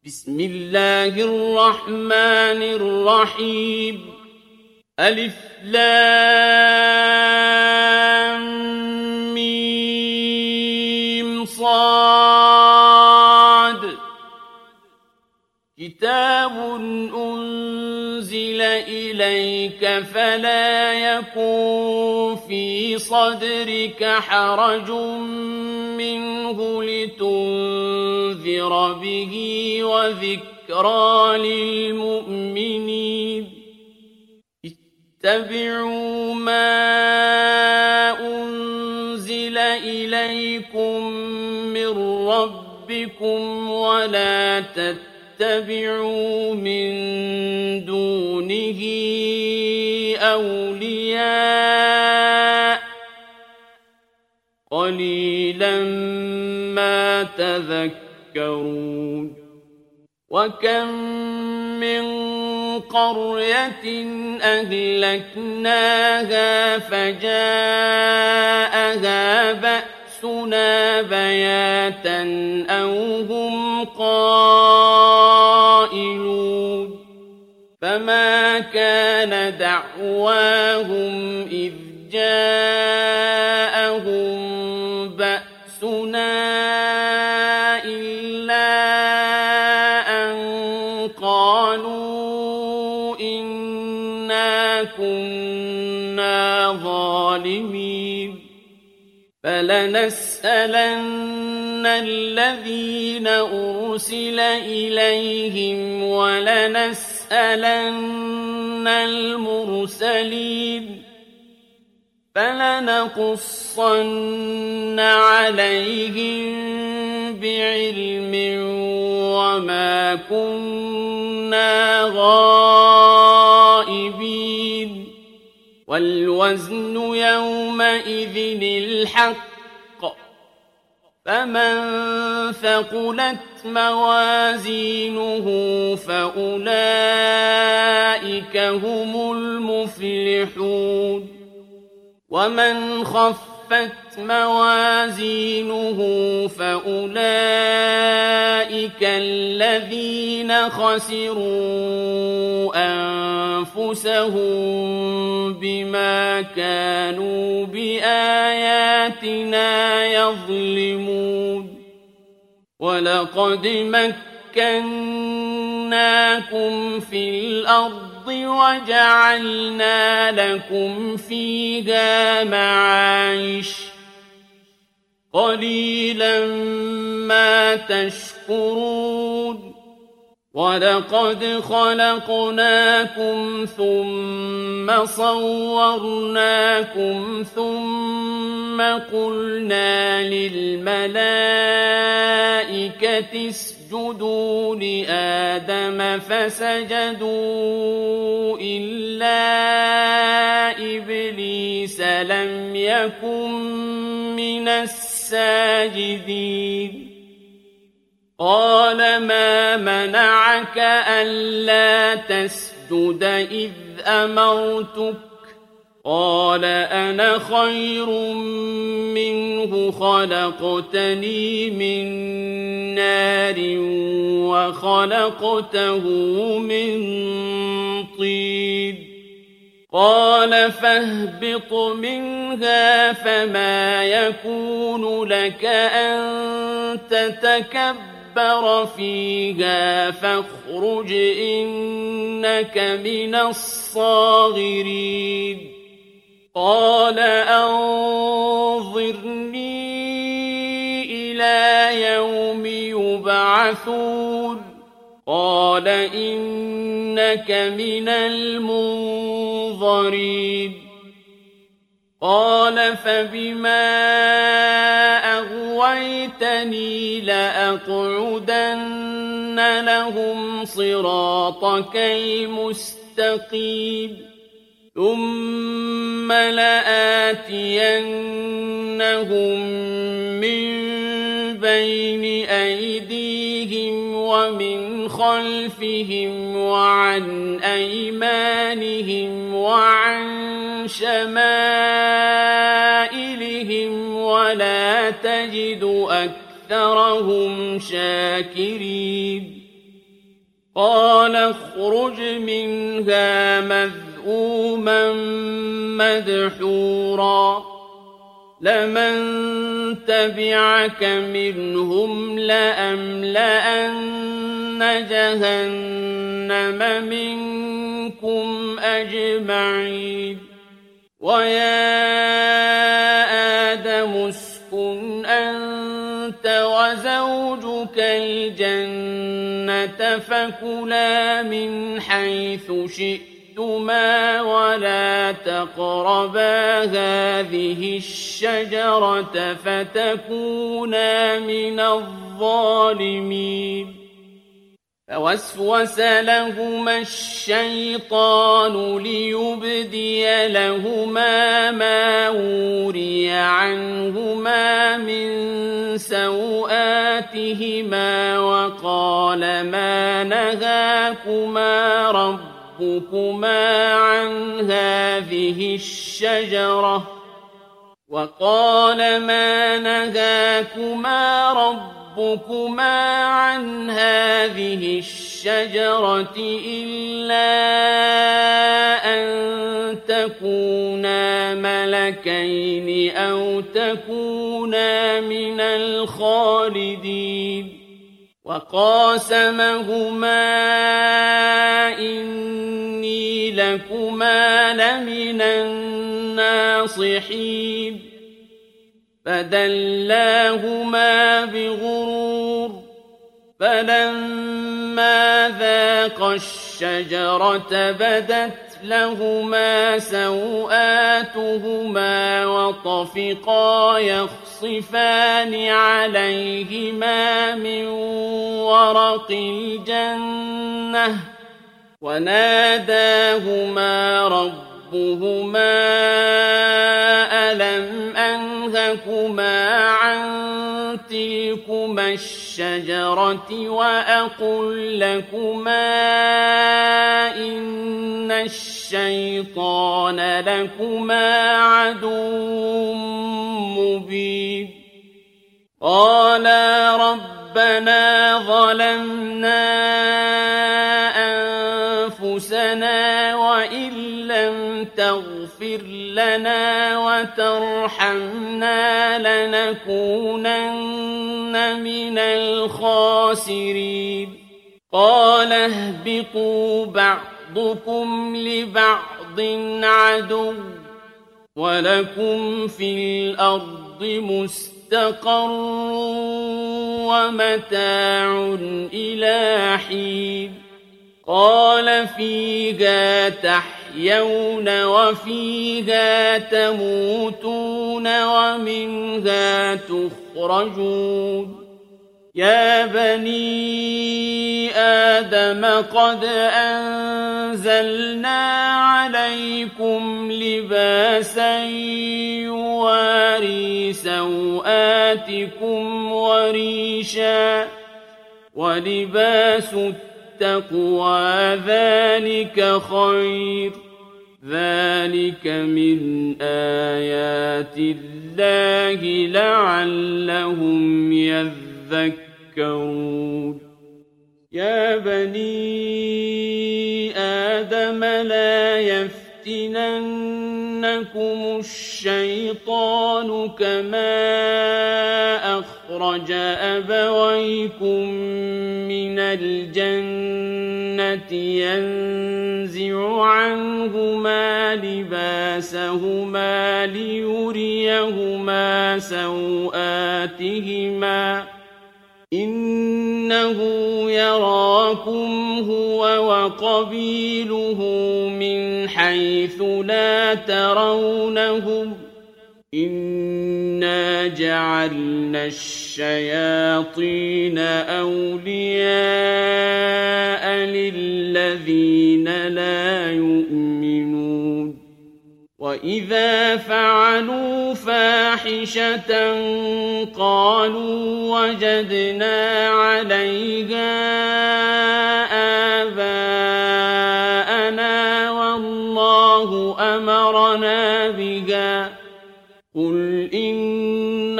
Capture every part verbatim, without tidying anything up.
بسم الله الرحمن الرحيم ألف لام ميم صاد كتاب أنزل إليك فلا يكن في صدرك حرج منه لتنذر به وذكرى للمؤمنين اتبعوا ما أنزل إليكم من ربكم ولا تتبعوا من دونه أولياء قليلا ما تذكرون وكم من قرية أهلكناها فجاءها بأسنا بياتا أو هم قائلون فما كان دعواهم إذ جاءهم بأسنا إلا أن قالوا إنا كنا ظالمين فلنسألن الذين أرسل إليهم ولنسألن المرسلين فلنقصن عليهم بعلم وما كنا غائبين والوزن يومئذ الحق فمن ثقلت موازينه فأولئك هم المفلحون ومن خفت موازينه فأولئك الذين خسروا أنفسهم بما كانوا بآياتنا يظلمون ولقد مكناكم في الأرض وجعلنا لكم فيها معايش قليلا ما تشكرون ولقد خلقناكم ثم صورناكم ثم قلنا للملائكة اسجدوا لآدم فسجدوا إلا إبليس لم يكن من الساجدين قال ما منعك ألا تسجد إذ أمرتك قال أنا خير منه خلقتني من نار وخلقته من طين قال فاهبط منها فما يكون لك أن تتكبر تكبر فيها فاخرج إنك من الصاغرين قال أنظرني إلى يوم يبعثون قال إنك من المنظرين قال فبما أغويتني لأقعدن لهم صراطك المستقيم ثم لآتينهم من بين أيديهم ومن خلفهم وعن أيمانهم وعن شمائلهم ولا تجد أكثرهم شاكرين قال اخرج منها مذءوما مدحورا لمن تبعك منهم لأملأن جهنم منكم أجمعين ويا آدم اسكن أنت وزوجك الجنة فكلا من حيث شئتما ولا تقربا هذه الشجرة فتكونا من الظالمين فوسوس لهما الشيطان ليبدي لهما ما وري عنهما من سوآتهما وقال ما نهاكما ربكما عن هذه الشجرة وقال ما نهاكما ربكما ربكما عن هذه الشجرة إلا أن تكونا ملكين أو تكونا من الخالدين وقاسمهما إني لكما لمن الناصحين فدلاهما بغرور فلما ذاقا الشجرة بدت لهما سوآتهما وطفقا يخصفان عليهما من ورق الجنة وناداهما ربهما ألم أنهكما عن تلكما الشجرة وأقل لكما إن الشيطان لكما عدو مبين قالا ربنا ظلمنا أنفسنا وإن لم تغفر لنا وترحمنا لنكونن من الخاسرين قال اهبطوا بعضكم لبعض عدو ولكم في الأرض مستقر ومتاع إلى حين قال فيها تحيون وفيها تموتون ومنها تخرجون يا بني آدم قد أنزلنا عليكم لباسا يواري سوآتكم وريشا ولباس التقوى ذلك خير ذلك من آيات الله لعلهم يذكرون يا بني آدم لا يفتننكم الشيطان كما أخرج أبويكم من الجنة ينزع عنهما لباسهما ليريهما سوآتهما إنه يراكم هو وقبيله من حيث لا ترونهم إنا جعلنا الشياطين أولياء للذين لا يؤمنون وإذا فعلوا فاحشة قالوا وجدنا عليها آباءنا والله أمرنا بها قل إن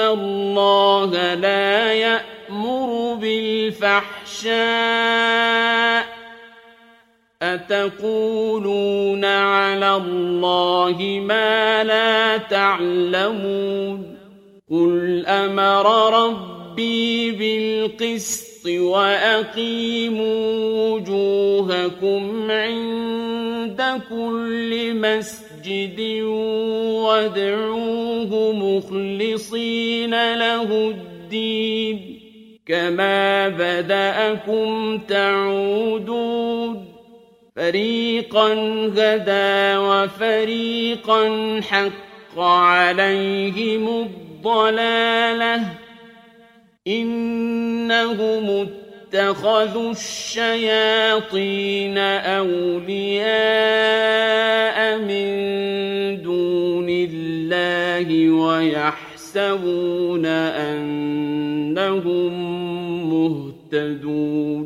الله لا يأمر بالفحشاء أتقولون على الله ما لا تعلمون قل أمر ربي بالقسط وأقيموا وجوهكم عند كل مسجد وادعوه مخلصين له الدين كما بدأكم تعودون فريقا هدى وفريقا حق عليهم الضلالة إنهم اتخذوا الشياطين أولياء من دون الله ويحسبون أنهم مهتدون